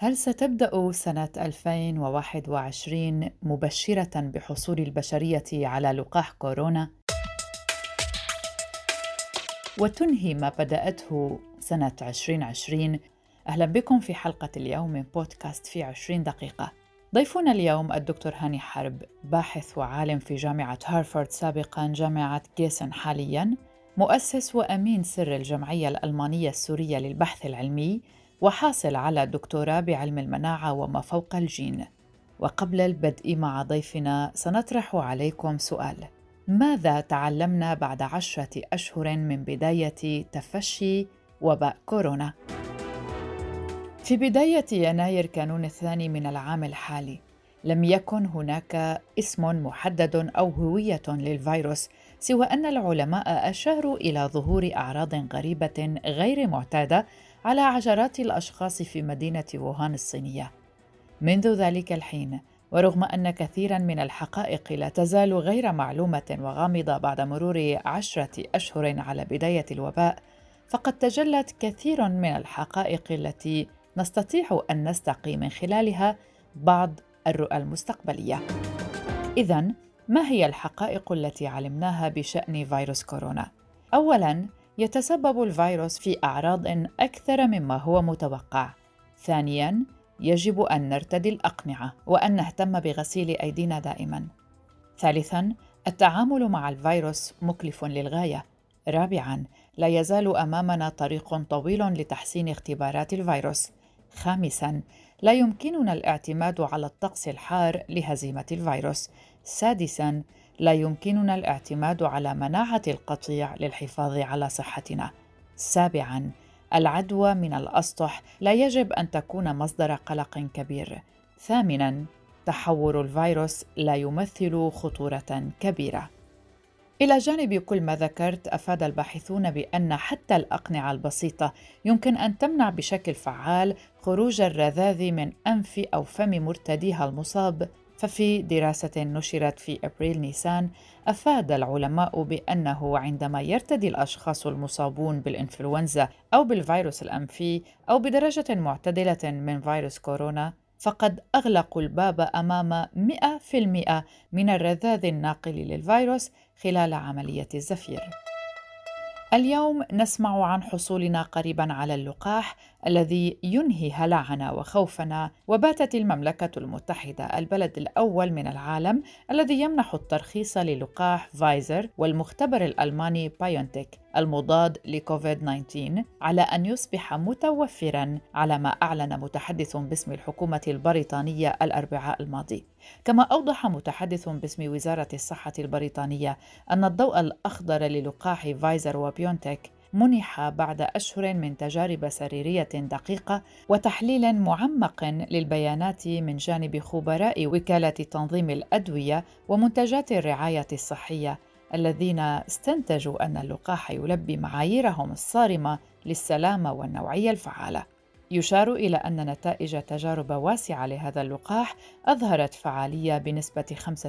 هل ستبدأ سنة 2021 مبشرة بحصول البشرية على لقاح كورونا وتنهي ما بدأته سنة 2020؟ أهلا بكم في حلقة اليوم من بودكاست في 20 دقيقة. ضيفنا اليوم الدكتور هاني حرب، باحث وعالم في جامعة هارفارد، سابقاً جامعة جيسن حالياً، مؤسس وأمين سر الجمعية الألمانية السورية للبحث العلمي، وحاصل على دكتوراه بعلم المناعة وما فوق الجين. وقبل البدء مع ضيفنا سنطرح عليكم سؤال: ماذا تعلمنا بعد 10 أشهر من بداية تفشي وباء كورونا؟ في بداية يناير كانون الثاني من العام الحالي، لم يكن هناك اسم محدد أو هوية للفيروس، سوى أن العلماء أشاروا إلى ظهور أعراض غريبة غير معتادة على عشرات الأشخاص في مدينة ووهان الصينية. منذ ذلك الحين، ورغم أن كثيراً من الحقائق لا تزال غير معلومة وغامضة بعد مرور 10 أشهر على بداية الوباء، فقد تجلت كثير من الحقائق التي نستطيع أن نستقي من خلالها بعض الرؤى المستقبلية. إذن، ما هي الحقائق التي علمناها بشأن فيروس كورونا؟ أولاً، يتسبب الفيروس في أعراض أكثر مما هو متوقع. ثانياً، يجب أن نرتدي الأقنعة وأن نهتم بغسيل أيدينا دائماً. ثالثاً، التعامل مع الفيروس مكلف للغاية. رابعاً، لا يزال أمامنا طريق طويل لتحسين اختبارات الفيروس. خامساً، لا يمكننا الاعتماد على الطقس الحار لهزيمة الفيروس. سادساً، لا يمكننا الاعتماد على مناعة القطيع للحفاظ على صحتنا. سابعاً، العدوى من الأسطح لا يجب أن تكون مصدر قلق كبير. ثامناً، تحور الفيروس لا يمثل خطورة كبيرة. إلى جانب كل ما ذكرت، أفاد الباحثون بأن حتى الأقنعة البسيطة يمكن أن تمنع بشكل فعال خروج الرذاذ من أنف أو فم مرتديها المصاب. ففي دراسة نشرت في أبريل نيسان، أفاد العلماء بأنه عندما يرتدي الأشخاص المصابون بالإنفلونزا أو بالفيروس الأنفي أو بدرجة معتدلة من فيروس كورونا، فقد أغلقوا الباب أمام 100% من الرذاذ الناقل للفيروس خلال عملية الزفير. اليوم نسمع عن حصولنا قريباً على اللقاح الذي ينهي هلعنا وخوفنا، وباتت المملكة المتحدة البلد الأول من العالم الذي يمنح الترخيص للقاح فايزر والمختبر الألماني بايونتك المضاد لكوفيد 19 على أن يصبح متوفراً، على ما أعلن متحدث باسم الحكومة البريطانية الأربعاء الماضي. كما أوضح متحدث باسم وزارة الصحة البريطانية أن الضوء الأخضر للقاح فايزر وبيونتك منح بعد أشهر من تجارب سريرية دقيقة وتحليل معمق للبيانات من جانب خبراء وكالة تنظيم الأدوية ومنتجات الرعاية الصحية، الذين استنتجوا أن اللقاح يلبي معاييرهم الصارمة للسلامة والنوعية الفعالة. يشار إلى أن نتائج تجارب واسعة لهذا اللقاح أظهرت فعالية بنسبة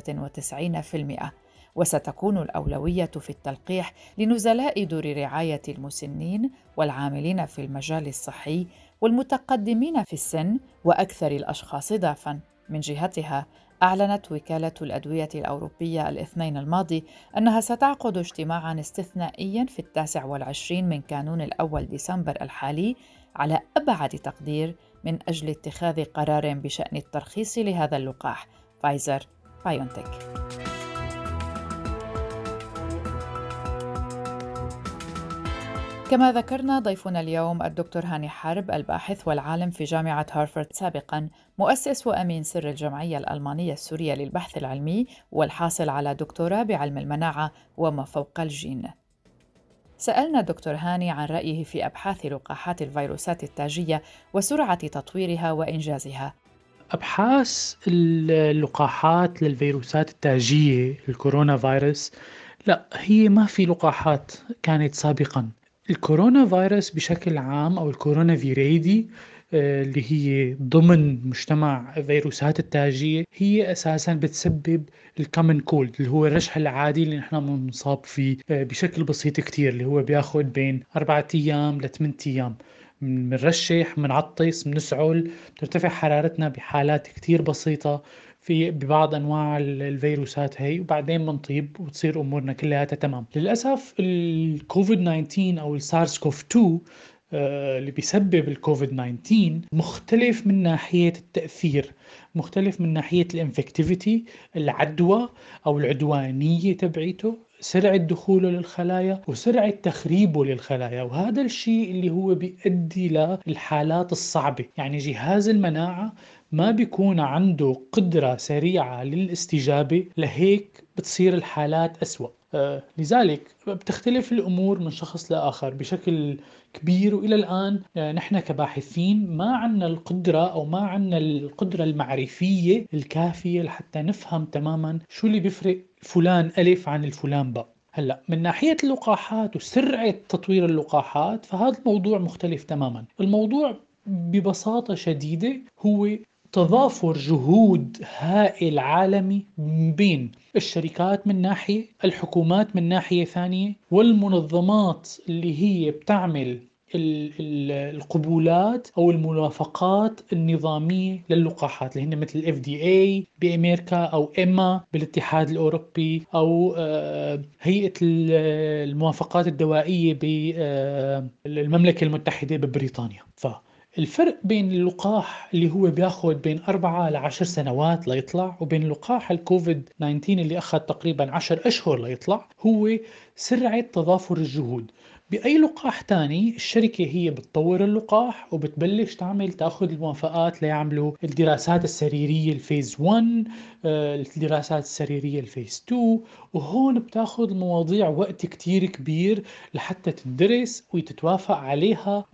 95%، وستكون الأولوية في التلقيح لنزلاء دور رعاية المسنين والعاملين في المجال الصحي والمتقدمين في السن وأكثر الأشخاص ضعفاً. من جهتها، أعلنت وكالة الأدوية الأوروبية الاثنين الماضي أنها ستعقد اجتماعاً استثنائياً في 29 من كانون الأول ديسمبر الحالي على أبعد تقدير من أجل اتخاذ قرار بشأن الترخيص لهذا اللقاح فايزر بايونتك. كما ذكرنا، ضيفنا اليوم الدكتور هاني حرب، الباحث والعالم في جامعة هارفارد، سابقاً مؤسس وأمين سر الجمعية الألمانية السورية للبحث العلمي، والحاصل على دكتوراه بعلم المناعة وما فوق الجين. سألنا دكتور هاني عن رأيه في أبحاث لقاحات الفيروسات التاجية وسرعة تطويرها وإنجازها. أبحاث اللقاحات للفيروسات التاجية الكورونا فيروس، لا، هي ما في لقاحات كانت سابقا. الكورونا فيروس بشكل عام أو الكورونا فيريدي، اللي هي ضمن مجتمع فيروسات التاجية، هي أساسا بتسبب الكومن كولد اللي هو الرشح العادي اللي نحن بنصاب فيه بشكل بسيط كتير، اللي هو بياخد بين 4 أيام ل 8 أيام منرشح، منعطس، منسعل، بترتفع حرارتنا بحالات كتير بسيطة في ببعض أنواع الفيروسات هي، وبعدين منطيب وتصير أمورنا كلها تمام. للأسف الكوفيد 19 أو السارس كوف 2 اللي بيسبب الكوفيد 19 مختلف من ناحية التأثير، مختلف من ناحية الانفكتيفيتي، العدوى أو العدوانية تبعيته، سرعة دخوله للخلايا وسرعة تخريبه للخلايا. وهذا الشيء اللي هو بيؤدي للحالات الصعبة. يعني جهاز المناعة ما بيكون عنده قدرة سريعة للاستجابة، لهيك بتصير الحالات أسوأ. لذلك بتختلف الأمور من شخص لآخر بشكل كبير. وإلى الآن نحن كباحثين ما عنا القدرة أو ما عنا القدرة المعرفية الكافية لحتى نفهم تماما شو اللي بيفرق فلان ألف عن الفلان باء. هلأ من ناحية اللقاحات وسرعة تطوير اللقاحات فهذا الموضوع مختلف تماما. الموضوع ببساطة شديدة هو تضافر جهود هائل عالمي بين الشركات من ناحية، الحكومات من ناحية ثانية، والمنظمات اللي هي بتعمل القبولات أو الموافقات النظامية للقاحات، اللي هن مثل ال FDA بأمريكا أو إما بالاتحاد الأوروبي أو هيئة الموافقات الدوائية بالمملكة المتحدة ببريطانيا. الفرق بين اللقاح اللي هو بياخد بين 4 ل 10 سنوات ليطلع وبين لقاح الكوفيد 19 اللي أخذ تقريبا 10 أشهر ليطلع هو سرعة تضافر الجهود. بأي لقاح تاني الشركة هي بتطور اللقاح وبتبلش تاخد الموافقات ليعملوا الدراسات السريرية الفيز 1، الدراسات السريرية الفيز 2، وهون بتاخد المواضيع وقت كتير كبير لحتى تدرس وتتوافق عليها،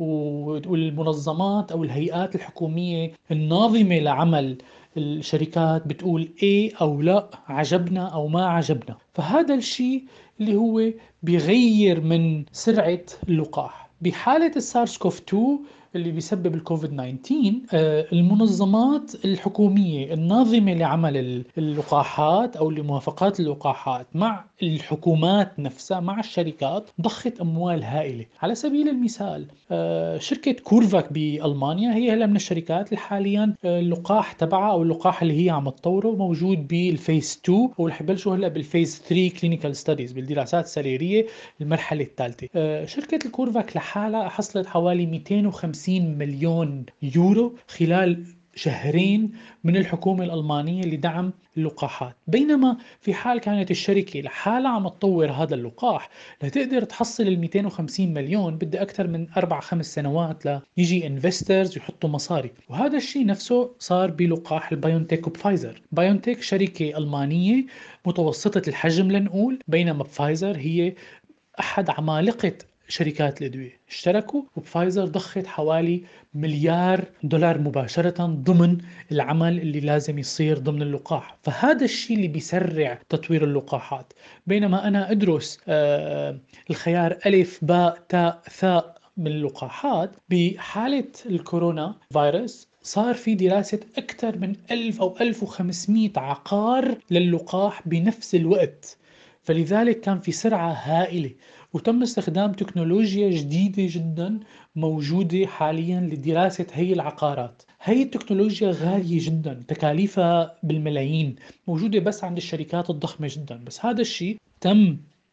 والمنظمات أو الهيئات الحكومية الناظمة لعمل الشركات بتقول إيه أو لا، عجبنا أو ما عجبنا. فهذا الشيء اللي هو بيغير من سرعة اللقاح. بحالة السارس كوف 2 اللي بيسبب الكوفيد 19 المنظمات الحكومية الناظمة لعمل اللقاحات أو لموافقات اللقاحات مع الحكومات نفسها مع الشركات ضخت أموال هائلة. على سبيل المثال شركة كورفاك بألمانيا هي هلا من الشركات اللي حاليا اللقاح تبعها أو اللقاح اللي هي عم تطوره موجود بالفيز 2 ورح يبلشوا هلا بالفيز 3 كلينيكال ستاديز بالدراسات السريرية المرحلة الثالثة. شركة الكورفاك لحالها حصلت حوالي 250 مليون يورو خلال شهرين من الحكومة الألمانية لدعم اللقاحات. بينما في حال كانت الشركة لحالها عم تطور هذا اللقاح لتقدر تحصل ال 250 مليون بدها أكثر من 4-5 سنوات ليجي انفسترز يحطوا مصاري. وهذا الشيء نفسه صار بلقاح البايونتيك وبفايزر. بايونتيك شركة ألمانية متوسطة الحجم لنقول، بينما بفايزر هي أحد عمالقة شركات الأدوية. اشتركوا وبفايزر ضخت حوالي مليار دولار مباشرة ضمن العمل اللي لازم يصير ضمن اللقاح. فهذا الشيء اللي بيسرع تطوير اللقاحات. بينما أنا أدرس الخيار ألف باء تاء ثاء من اللقاحات، بحالة الكورونا فيروس صار في دراسة أكثر من 1000 أو 1500 عقار للقاح بنفس الوقت. فلذلك كان في سرعة هائلة وتم استخدام تكنولوجيا جديدة جدا موجودة حاليا لدراسة هي العقارات. هي التكنولوجيا غالية جدا، تكاليفها بالملايين، موجودة بس عند الشركات الضخمة جدا. بس هذا الشيء تم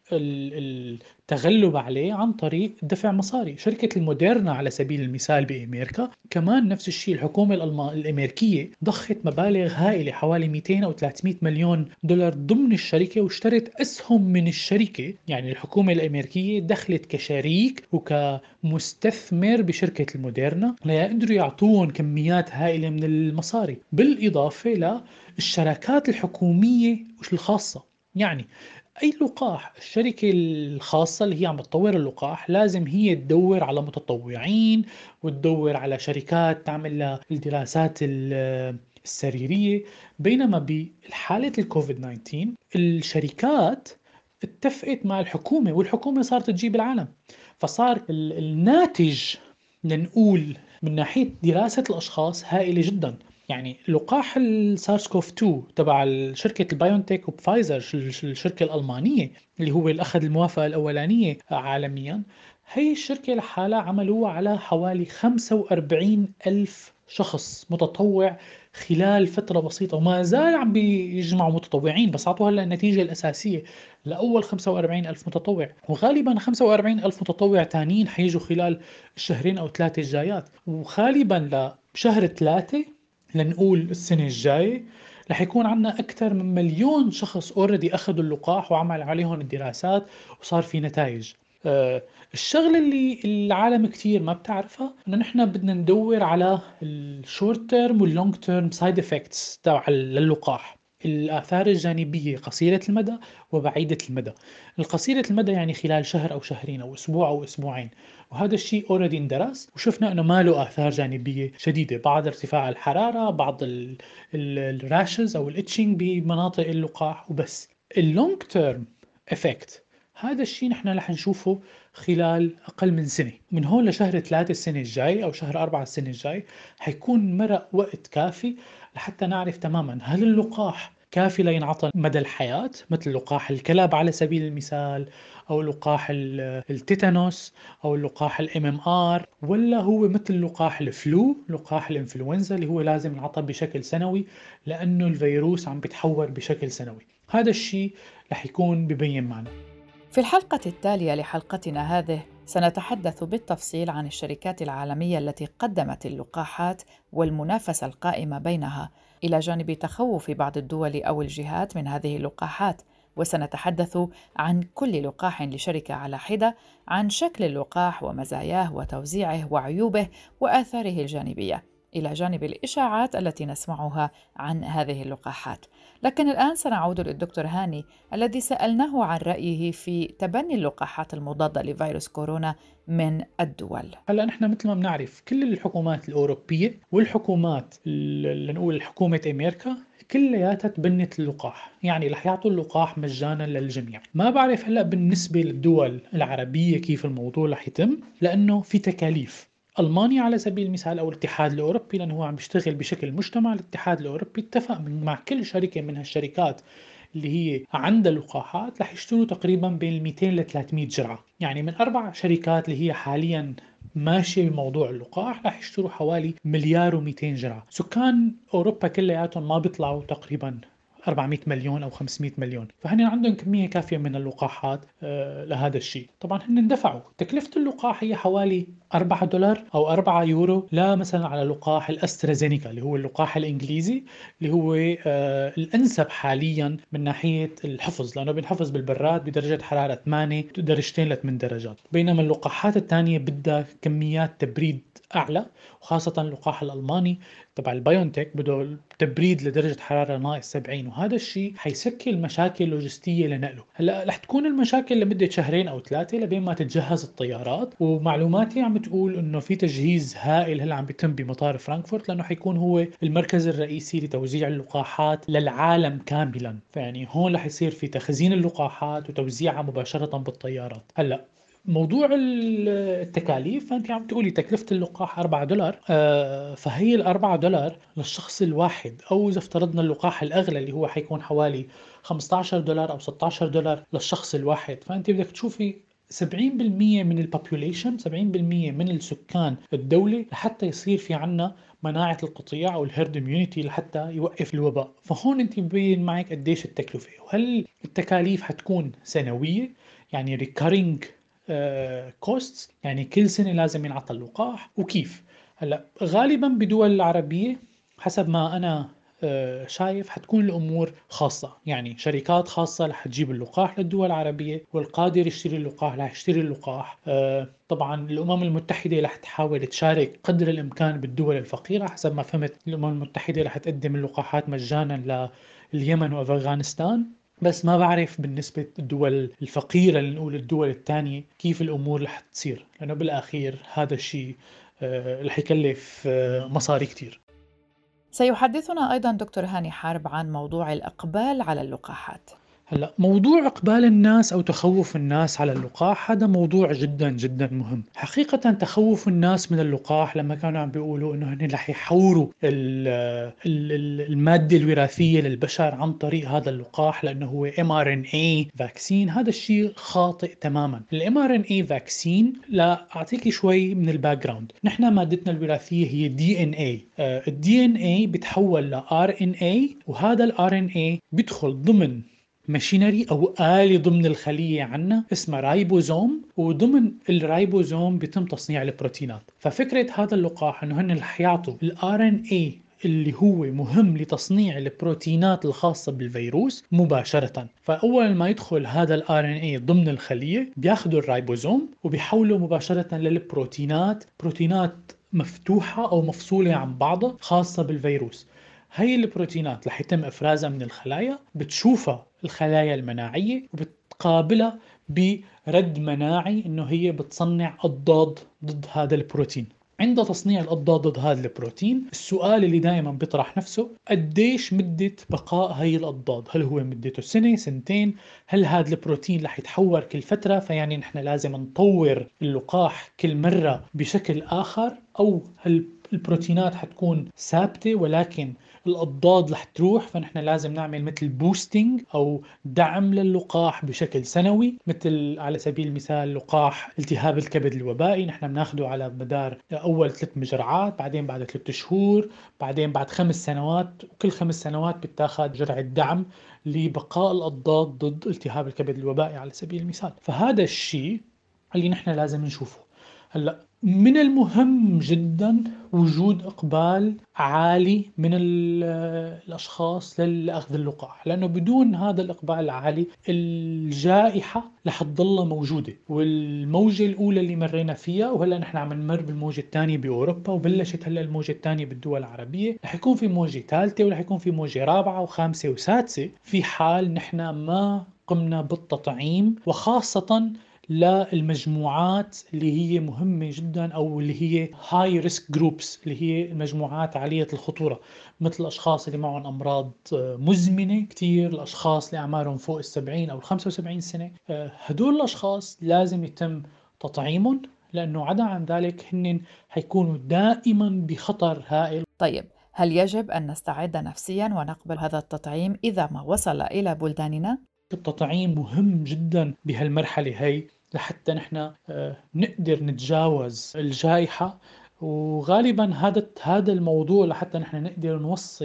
التغلب عليه عن طريق دفع مصاري. شركة الموديرنا على سبيل المثال بأمريكا كمان نفس الشيء، الحكومة الأمريكية ضخت مبالغ هائلة حوالي 200 أو 300 مليون دولار ضمن الشركة واشترت أسهم من الشركة. يعني الحكومة الأمريكية دخلت كشريك وكمستثمر بشركة الموديرنا ليقدروا يعطوهم كميات هائلة من المصاري، بالإضافة للشراكات الحكومية الخاصة. يعني أي لقاح الشركة الخاصة اللي هي عم تطور اللقاح لازم هي تدور على متطوعين وتدور على شركات تعمل الدراسات السريرية. بينما بحالة الكوفيد 19 الشركات اتفقت مع الحكومة والحكومة صارت تجيب العالم. فصار الناتج لنقول من ناحية دراسة الأشخاص هائلة جدا. يعني لقاح السارس كوف 2 تبع شركة البايونتيك وبفايزر الشركة الألمانية اللي هو اللي أخذ الموافقة الأولانية عالميا، هي الشركة لحالها عملوها على حوالي 45 ألف شخص متطوع خلال فترة بسيطة، وما زال عم بيجمعوا متطوعين، بس عطوها هلا النتيجة الأساسية لأول 45 ألف متطوع، وغالبا 45 ألف متطوع تانيين حيجوا خلال الشهرين أو ثلاثة الجايات، وغالبا لشهر ثلاثة لنقول السنة الجاية رح يكون عنا أكثر من مليون شخص اوريدي أخذوا اللقاح وعمل عليهم الدراسات وصار في نتائج. آه، الشغلة اللي العالم كتير ما بتعرفها انه نحن بدنا ندور على الشورت تيرم واللونج تيرم سايد افكتس تبع اللقاح، الآثار الجانبية قصيرة المدى وبعيدة المدى. القصيرة المدى يعني خلال شهر أو شهرين أو أسبوع أو أسبوعين، وهذا الشيء اوريدي اندرس وشفنا انه ما له آثار جانبية شديدة، بعض ارتفاع الحرارة، بعض الراشز أو الاتشنج بمناطق اللقاح وبس. اللونج تيرم افكت هذا الشيء نحن رح نشوفه خلال أقل من سنة، من هون لشهر 3 السنة الجاي أو شهر 4 السنة الجاي حيكون مرق وقت كافي لحتى نعرف تماما هل اللقاح كافي لينعطى مدى الحياة، مثل لقاح الكلاب على سبيل المثال، أو لقاح التيتانوس، أو لقاح الام ام ار، ولا هو مثل لقاح الفلو، لقاح الانفلونزا اللي هو لازم ينعطى بشكل سنوي لأنه الفيروس عم بيتحور بشكل سنوي. هذا الشيء رح يكون ببين معنا. في الحلقة التالية لحلقتنا هذه سنتحدث بالتفصيل عن الشركات العالمية التي قدمت اللقاحات والمنافسة القائمة بينها، إلى جانب تخوف بعض الدول أو الجهات من هذه اللقاحات. وسنتحدث عن كل لقاح لشركة على حدة، عن شكل اللقاح ومزاياه وتوزيعه وعيوبه وآثاره الجانبية، إلى جانب الإشاعات التي نسمعها عن هذه اللقاحات. لكن الآن سنعود للدكتور هاني الذي سألناه عن رأيه في تبني اللقاحات المضادة لفيروس كورونا من الدول. هلا نحن مثل ما بنعرف كل الحكومات الأوروبية والحكومات نقول حكومة أمريكا كلياتها تبنت اللقاح، يعني رح يعطوا اللقاح مجانا للجميع. ما بعرف هلا بالنسبة للدول العربية كيف الموضوع رح يتم، لأنه في تكاليف. ألمانيا على سبيل المثال أو الاتحاد الأوروبي، لأنه هو عم بيشتغل بشكل مجتمع، الاتحاد الأوروبي اتفق مع كل شركة من هالشركات اللي هي عندها لقاحات رح يشتروا تقريبا بين 200 ل 300 جرعة، يعني من 4 شركات اللي هي حاليا ماشي بموضوع اللقاح رح يشتروا حوالي مليار و200 جرعة. سكان أوروبا كلياتهم ما بيطلعوا تقريبا 400 مليون أو 500 مليون، فهن عندهم كمية كافية من اللقاحات لهذا الشيء. طبعا هن دفعوا تكلفة اللقاح هي حوالي $4 أو 4 يورو، لا مثلا على لقاح الأسترازينيكا اللي هو اللقاح الإنجليزي اللي هو الأنسب حاليا من ناحية الحفظ، لأنه بينحفظ بالبراد بدرجة حرارة 8 درجتين ل 8 درجات، بينما اللقاحات الثانية بدها كميات تبريد أعلى، وخاصة اللقاح الألماني تبع البايونتك بده تبريد لدرجة حرارة ناقص 70، وهذا الشيء حيشكل مشاكل لوجستية لنقله. هلا رح تكون المشاكل لمدة شهرين أو 3 لبين ما تتجهز الطيارات، ومعلوماتي عم تقول إنه في تجهيز هائل هلا عم بيتم بمطار فرانكفورت، لأنه حيكون هو المركز الرئيسي لتوزيع اللقاحات للعالم كاملا، فيعني هون رح يصير في تخزين اللقاحات وتوزيعها مباشرة بالطيارات. هلا موضوع التكاليف، فانت عم تقولي تكلفة اللقاح $4، فهي $4 للشخص الواحد، او اذا افترضنا اللقاح الاغلى اللي هو حيكون حوالي $15 او $16 للشخص الواحد، فانت بدك تشوفي 70% من البوبوليشن، 70% من السكان الدولة لحتى يصير في عنا مناعة القطيع او الهيرد اميونيتي لحتى يوقف الوباء. فهون انت ببين معك قديش التكلفة، وهل التكاليف حتكون سنوية يعني recurring كوستس، يعني كل سنة لازم ينعطى اللقاح، وكيف. هلا غالبا بدول العربية حسب ما أنا شايف حتكون الأمور خاصة، يعني شركات خاصة رح تجيب اللقاح للدول العربية، والقادر يشتري اللقاح رح يشتري اللقاح. طبعا الأمم المتحدة رح تحاول تشارك قدر الإمكان بالدول الفقيرة، حسب ما فهمت الأمم المتحدة رح تقدم اللقاحات مجانا لليمن وأفغانستان. بس ما بعرف بالنسبة للدول الفقيرة اللي نقول الدول الثانية كيف الأمور رح تصير، لأنه بالأخير هذا الشيء رح يكلف مصاري كتير. سيحدثنا أيضا دكتور هاني حرب عن موضوع الإقبال على اللقاحات. هلا موضوع إقبال الناس أو تخوف الناس على اللقاح هذا موضوع جدا جدا مهم. حقيقة تخوف الناس من اللقاح لما كانوا عم بيقولوا إنه هن رح يحوروا المادة الوراثية للبشر عن طريق هذا اللقاح لأنه هو mRNA فاكسين، هذا الشيء خاطئ تماما. mRNA فاكسين، لا أعطيكي شوي من الباك جراوند. نحن مادتنا الوراثية هي DNA. DNA بتحول ل RNA، وهذا ال RNA بيدخل ضمن ماشينري أو آلة ضمن الخلية عنا اسمها رايبوزوم، وضمن الرايبوزوم بيتم تصنيع البروتينات. ففكرة هذا اللقاح أنه هن رح يعطوا ال RNA اللي هو مهم لتصنيع البروتينات الخاصة بالفيروس مباشرة. فأول ما يدخل هذا ال RNA ضمن الخلية بياخدوا الرايبوزوم وبيحولوا مباشرة للبروتينات، بروتينات مفتوحة أو مفصولة عن بعضها خاصة بالفيروس. هاي البروتينات رح يتم إفرازها من الخلايا، بتشوفها الخلايا المناعية وبتقابلها برد مناعي إنه هي بتصنع أضداد ضد هذا البروتين. عند تصنيع الأضداد ضد هذا البروتين، السؤال اللي دائما بيطرح نفسه قديش مدة بقاء هاي الأضداد؟ هل هو مدته سنة، سنتين؟ هل هذا البروتين رح يتحور كل فترة فيعني نحن لازم نطور اللقاح كل مرة بشكل آخر؟ أو هل البروتينات حتكون ثابتة ولكن الأضداد رح تروح فنحن لازم نعمل مثل بوستينج أو دعم للقاح بشكل سنوي؟ مثل على سبيل المثال لقاح التهاب الكبد الوبائي، نحن بناخده على مدار أول 3 مجرعات، بعدين بعد 3 شهور، بعدين بعد 5 سنوات، وكل 5 سنوات بتاخد جرعة دعم لبقاء الأضداد ضد التهاب الكبد الوبائي على سبيل المثال. فهذا الشيء اللي نحن لازم نشوفه. هلأ من المهم جدا وجود إقبال عالي من الأشخاص لأخذ اللقاح، لأنه بدون هذا الإقبال العالي الجائحة رح تضل موجودة. والموجة الأولى اللي مرينا فيها، وهلأ نحن عم نمر بالموجة الثانية بأوروبا، وبلشت هلأ الموجة الثانية بالدول العربية، رح يكون في موجة ثالثة ورح يكون في موجة رابعة وخامسة وسادسة في حال نحن ما قمنا بالتطعيم، وخاصة للمجموعات اللي هي مهمة جدا أو اللي هي high risk groups، اللي هي المجموعات عالية الخطورة، مثل الأشخاص اللي معهم أمراض مزمنة كتير، الأشخاص اللي أعمارهم فوق 70 أو 75 سنة. هدول الأشخاص لازم يتم تطعيمهم، لأنه عدا عن ذلك هن حيكونوا دائما بخطر هائل. طيب، هل يجب أن نستعد نفسياً ونقبل هذا التطعيم إذا ما وصل إلى بلداننا؟ التطعيم مهم جدا بهالمرحلة هي لحتى نحن نقدر نتجاوز الجائحة، وغالبا هذا الموضوع لحتى نحن نقدر نوصل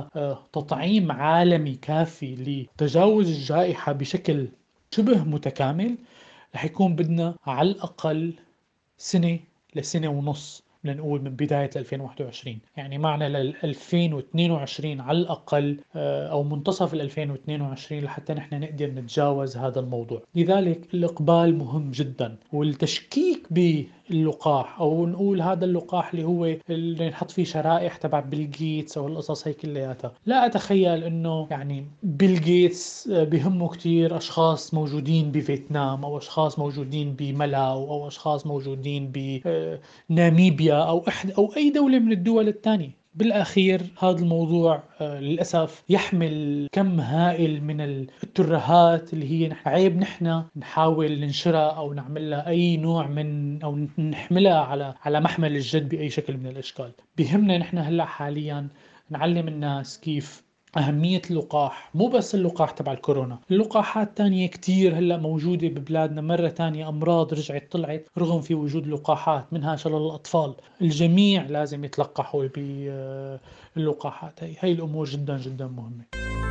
لتطعيم عالمي كافي لتجاوز الجائحة بشكل شبه متكامل، رح يكون بدنا على الأقل سنة لسنة ونص. بدنا نقول من بداية 2021، يعني معنا لل 2022 على الأقل، أو منتصف 2022 لحتى نحن نقدر نتجاوز هذا الموضوع. لذلك الإقبال مهم جدا، والتشكيك باللقاح أو نقول هذا اللقاح اللي هو اللي نحط فيه شرائح تبع بيل جيتس أو القصص هي كلياتها، لا أتخيل إنه يعني بيل جيتس بهمه كتير أشخاص موجودين بفيتنام أو أشخاص موجودين بملاو أو أشخاص موجودين بناميبيا أو أي دولة من الدول الثانية. بالأخير هذا الموضوع للأسف يحمل كم هائل من الترهات اللي هي عيب نحن نحاول ننشرها أو نعمل لها أي نوع من أو نحملها على محمل الجد بأي شكل من الأشكال. بهمنا نحن هلأ حاليا نعلم الناس كيف أهمية اللقاح، مو بس اللقاح تبع الكورونا، اللقاحات تانية كتير هلأ موجودة ببلادنا. مرة تانية أمراض رجعت طلعت رغم في وجود لقاحات، منها شلل الأطفال. الجميع لازم يتلقحوا باللقاحات. هي الأمور جدا جدا مهمة.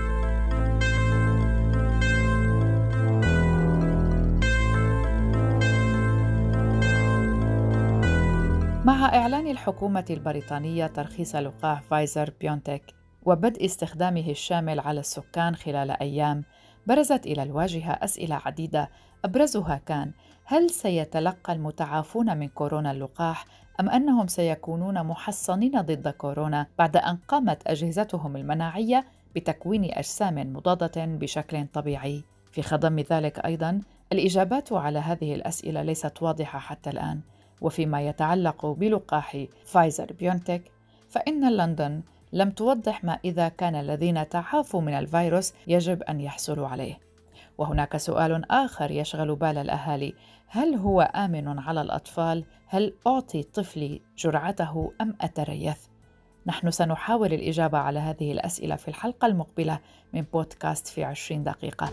مع إعلان الحكومة البريطانية ترخيص لقاح فايزر بيونتك وبدء استخدامه الشامل على السكان خلال أيام، برزت إلى الواجهة أسئلة عديدة، أبرزها كان: هل سيتلقى المتعافون من كورونا اللقاح أم أنهم سيكونون محصنين ضد كورونا بعد أن قامت أجهزتهم المناعية بتكوين أجسام مضادة بشكل طبيعي؟ في خضم ذلك أيضاً، الإجابات على هذه الأسئلة ليست واضحة حتى الآن. وفيما يتعلق بلقاح فايزر بيونتك، فإن لندن لم توضح ما إذا كان الذين تعافوا من الفيروس يجب أن يحصلوا عليه. وهناك سؤال آخر يشغل بال الأهالي: هل هو آمن على الأطفال؟ هل أعطي طفلي جرعته أم أتريث؟ نحن سنحاول الإجابة على هذه الأسئلة في الحلقة المقبلة من بودكاست في 20 دقيقة.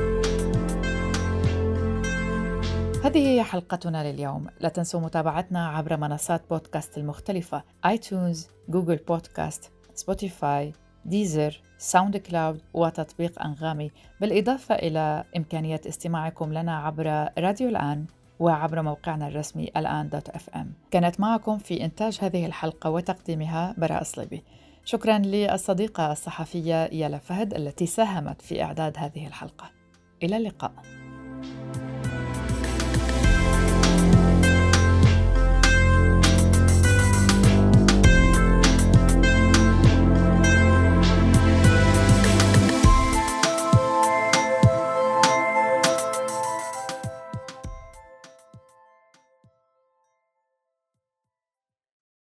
هذه هي حلقتنا لليوم. لا تنسوا متابعتنا عبر منصات بودكاست المختلفة: آيتونز، جوجل بودكاست، سبوتيفاي، ديزر، ساوند كلاود وتطبيق أنغامي، بالإضافة إلى إمكانية استماعكم لنا عبر راديو الآن وعبر موقعنا الرسمي الآن.fm. كانت معكم في إنتاج هذه الحلقة وتقديمها براء صليبي. شكراً للصديقة الصحفية يالا فهد التي ساهمت في إعداد هذه الحلقة. إلى اللقاء.